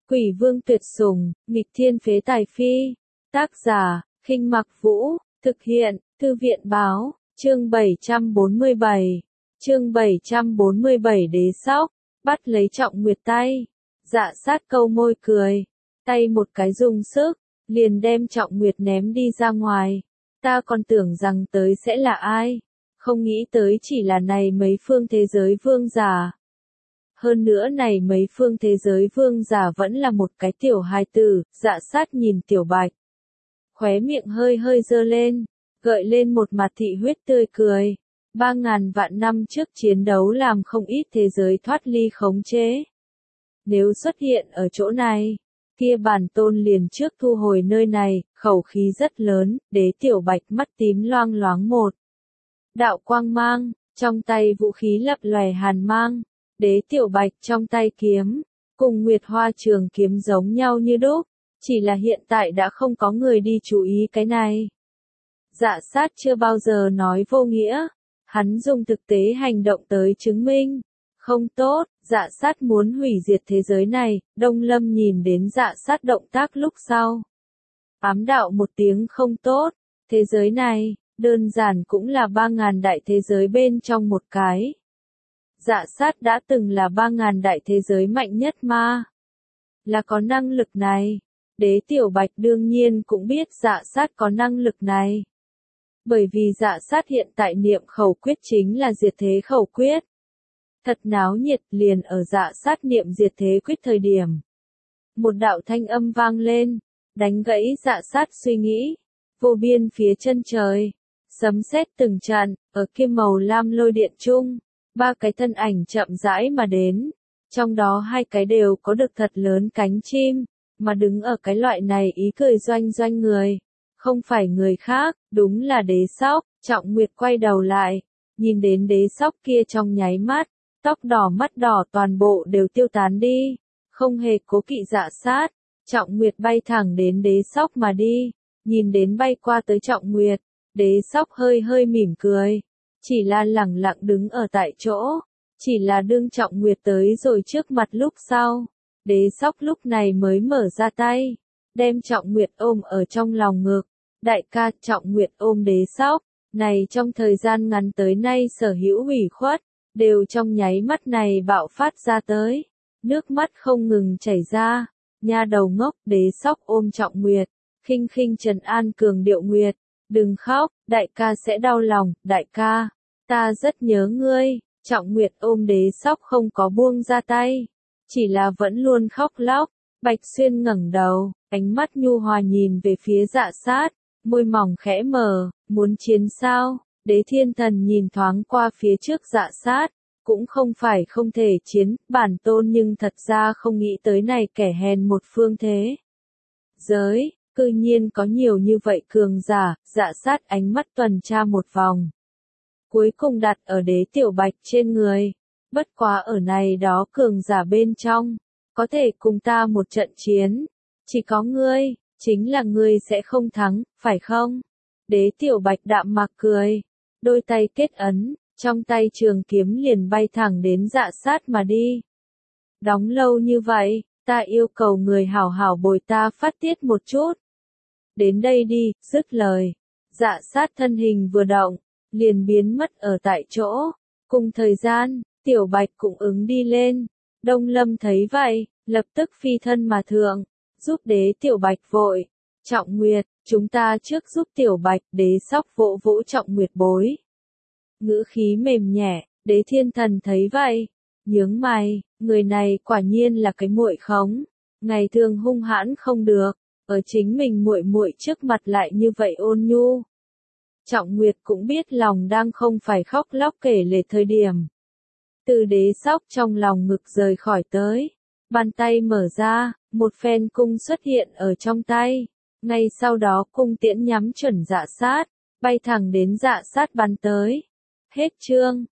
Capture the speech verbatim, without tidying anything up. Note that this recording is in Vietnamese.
Quỷ vương tuyệt sủng, nghịch thiên phế tài phi. Tác giả, Khinh Mặc Vũ, thực hiện, Thư viện báo, chương bảy trăm bốn mươi bảy. Chương bảy trăm bốn mươi bảy Đế Sóc, bắt lấy Trọng Nguyệt tay. Dạ sát câu môi cười, tay một cái dùng sức, liền đem Trọng Nguyệt ném đi ra ngoài. Ta còn tưởng rằng tới sẽ là ai, không nghĩ tới chỉ là này mấy phương thế giới vương giả. Hơn nữa này mấy phương thế giới vương giả vẫn là một cái tiểu hài tử. Dạ sát nhìn Tiểu Bạch, khóe miệng hơi hơi dơ lên, gợi lên một mặt thị huyết tươi cười. Ba ngàn vạn năm trước chiến đấu làm không ít thế giới thoát ly khống chế. Nếu xuất hiện ở chỗ này, kia bản tôn liền trước thu hồi nơi này. Khẩu khí rất lớn, Đế Tiểu Bạch mắt tím loang loáng một đạo quang mang, trong tay vũ khí lập lòe hàn mang. Đế Tiểu Bạch trong tay kiếm, cùng Nguyệt Hoa trường kiếm giống nhau như đúc, chỉ là hiện tại đã không có người đi chú ý cái này. Dạ sát chưa bao giờ nói vô nghĩa, hắn dùng thực tế hành động tới chứng minh. Không tốt, dạ sát muốn hủy diệt thế giới này. Đông Lâm nhìn đến dạ sát động tác lúc sau, ám đạo một tiếng không tốt. Thế giới này, đơn giản cũng là ba ngàn đại thế giới bên trong một cái. Dạ sát đã từng là ba ngàn đại thế giới mạnh nhất mà, là có năng lực này. Đế Tiểu Bạch đương nhiên cũng biết dạ sát có năng lực này. Bởi vì dạ sát hiện tại niệm khẩu quyết chính là diệt thế khẩu quyết. Thật náo nhiệt. Liền ở dạ sát niệm diệt thế quyết thời điểm, một đạo thanh âm vang lên, đánh gãy dạ sát suy nghĩ. Vô biên phía chân trời, sấm sét từng trận, ở kia màu lam lôi điện chung, ba cái thân ảnh chậm rãi mà đến, trong đó hai cái đều có được thật lớn cánh chim, mà đứng ở cái loại này ý cười doanh doanh người, không phải người khác, đúng là Đế Sóc. Trọng Nguyệt quay đầu lại, nhìn đến Đế Sóc kia trong nháy mắt, tóc đỏ mắt đỏ toàn bộ đều tiêu tán đi, không hề cố kỵ dạ sát. Trọng Nguyệt bay thẳng đến Đế Sóc mà đi, nhìn đến bay qua tới Trọng Nguyệt, Đế Sóc hơi hơi mỉm cười, chỉ là lẳng lặng đứng ở tại chỗ. Chỉ là đương Trọng Nguyệt tới rồi trước mặt lúc sau, Đế Sóc lúc này mới mở ra tay, đem Trọng Nguyệt ôm ở trong lòng ngực. Đại ca. Trọng Nguyệt ôm Đế Sóc, này trong thời gian ngắn tới nay sở hữu ủy khuất, đều trong nháy mắt này bạo phát ra tới, nước mắt không ngừng chảy ra. Nha đầu ngốc. Đế Sóc ôm Trọng Nguyệt, khinh khinh trấn an cường điệu Nguyệt, đừng khóc, đại ca sẽ đau lòng. Đại ca, ta rất nhớ ngươi. Trọng Nguyệt ôm Đế Sóc không có buông ra tay, chỉ là vẫn luôn khóc lóc. Bạch Xuyên ngẩng đầu, ánh mắt nhu hòa nhìn về phía dạ sát, môi mỏng khẽ mở, muốn chiến sao? Đế Thiên Thần nhìn thoáng qua phía trước dạ sát, cũng không phải không thể chiến, bản tôn nhưng thật ra không nghĩ tới này kẻ hèn một phương thế giới, cư nhiên có nhiều như vậy cường giả. Dạ sát ánh mắt tuần tra một vòng, cuối cùng đặt ở Đế Tiểu Bạch trên người. Bất quá ở này đó cường giả bên trong, có thể cùng ta một trận chiến, chỉ có ngươi, chính là ngươi sẽ không thắng, phải không? Đế Tiểu Bạch đạm mạc cười, đôi tay kết ấn, trong tay trường kiếm liền bay thẳng đến dạ sát mà đi. Đóng lâu như vậy, ta yêu cầu người hảo hảo bồi ta phát tiết một chút. Đến đây đi. Dứt lời, dạ sát thân hình vừa động, liền biến mất ở tại chỗ. Cùng thời gian, Tiểu Bạch cũng ứng đi lên. Đông Lâm thấy vậy, lập tức phi thân mà thượng, giúp Đế Tiểu Bạch vội. Trọng Nguyệt, chúng ta trước giúp Tiểu Bạch. Đế Sóc vỗ vỗ Trọng Nguyệt bối, ngữ khí mềm nhẹ. Đế Thiên Thần thấy vậy, nhướng mày, người này quả nhiên là cái muội khống, ngày thường hung hãn không được, ở chính mình muội muội trước mặt lại như vậy ôn nhu. Trọng Nguyệt cũng biết lòng đang không phải khóc lóc kể lể thời điểm. Từ Đế Sóc trong lòng ngực rời khỏi tới, bàn tay mở ra, một phen cung xuất hiện ở trong tay, ngay sau đó cung tiễn nhắm chuẩn dạ sát, bay thẳng đến dạ sát bắn tới. Hết chương.